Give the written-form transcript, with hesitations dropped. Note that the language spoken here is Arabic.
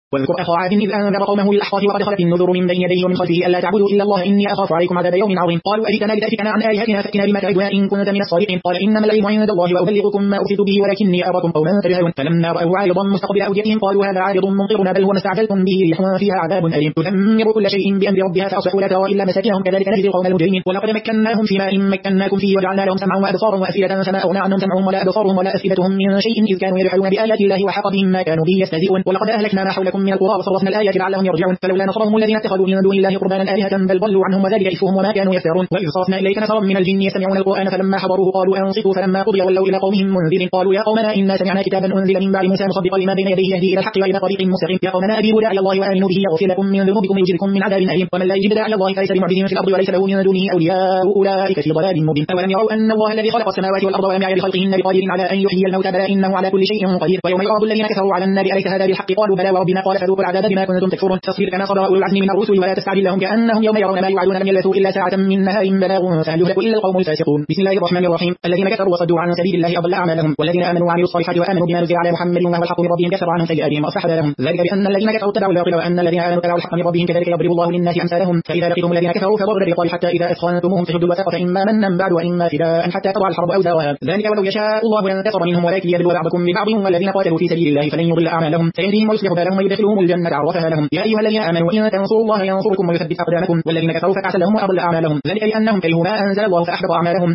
واذكر أخا عاد إذ أنذر قومه بالأحقاف وقد خلت النذر من بين يديه ومن خلفه ألا تعبدوا إلا الله إني أخاف عليكم عذاب يوم عظيم. قالوا أجئتنا لتأفكنا عن آلهتنا فأتنا بما تعدنا إن كنت من الصادقين. قال إنما العلم عند الله وأبلغكم ما أرسلت به ولكني أراكم قوما تجهلون. فلما رأوا عارضا مستقبل أوديتهم قالوا هذا عارض ممطرنا بل هو ما استعجلتم به ريح فيها عذاب أليم تدمر كل شيء بأمر ربها فأصبحوا لا ترى إلا مساكنهم كذلك نجزي القوم المجرمين. ولقد مكناهم في ماء مكناكم فيه وجعلنا لهم سمعا وأبصارا وأفئدة فما أغنى عنهم سمعهم ولا أبصارهم ولا أفئدتهم من شيء إذ كانوا يجحدون بآيات الله وحاق بهم ما كانوا به يستهزئون. ولقد أهلكنا ما حولكم من القرى وصرفنا الآيات لعلهم يرجعون. فلولا نصرهم الذين اتخذوا من دون الله قربانا آلهة بل ضلوا عنهم وذلك إفكهم وما كانوا يفترون. وإذ صرفنا إليك نفرا من الجن يستمعون القرآن فلما حضروه قالوا أنصتوا فلما قضي ولوا إلى قومهم منذرين قالوا يا قومنا إنا سمعنا كتابا أنزل من بعد موسى مصدقا لما بين يديه يهدي إلى الحق وإلى طريق مستقيم. يا قومنا أجيبوا داعي الله وآمنوا به يغفر لكم من ذنوبكم ويجركم من عذاب أليم. ومن لا يجب داعي الله فليس بمعجز في الأرض وليس له من دونه أولياء أولئك في ضلال مبين. أولم يروا أن الله الذي خلق السماوات والأرض ولم يعي بخلقهن بقادر على أن يحيي الموتى بلى إنه على كل شيء قدير. ويوم يعرض الذين كفروا على النار أليس هذا بالحق قالوا بلى وربنا قال فذوقوا العذاب بما كنتم تكفرون. فاصبر كما صبر أولو العزم من الرسل ولا تستعجل لهم كأنهم يوم يرون ما يوعدون لم يلبثوا إلا ساعة من نهار بلاغ فهل يهلك إلا القوم الفاسقون. بسم الله الرحمن الرحيم. الذين كفروا وصدوا عن سبيل الله أضل أعمالهم والذين آمنوا وعملوا الصالحات وآمنوا بما نزل على محمد وهو الحق من ربهم كفر عنهم سيئاتهم وأصلح بالهم. ذلك بأن الذين كفروا اتبعوا الباطل وأن الذين آمنوا اتبعوا الحق من ربهم كذلك يضرب الله للناس أمثالهم. فإذا لقيتم الذين كفروا فضرب الرقاب حتى إذا أثخنتموهم فشدوا الوثاق فإما منا بعد وإما فداء حتى تضع الحرب أوزارها. ذلك ولو يشاء الله لانتصر منهم ولكن يبلو بعضكم ببعض والذين قاتلوا في سبيل الله فلن يضل أعمالهم سيهديهم ويصلح بالهم ويدخلهم الجنة عرفها لهم. يا أيها الذين آمنوا إن تنصروا الله ينصركم ويثبت أقدامكم والذين كفروا فكعس لهم وأضل أعمالهم ذلك لأنهم كرهوا ما أنزل الله فأحبط أعمالهم.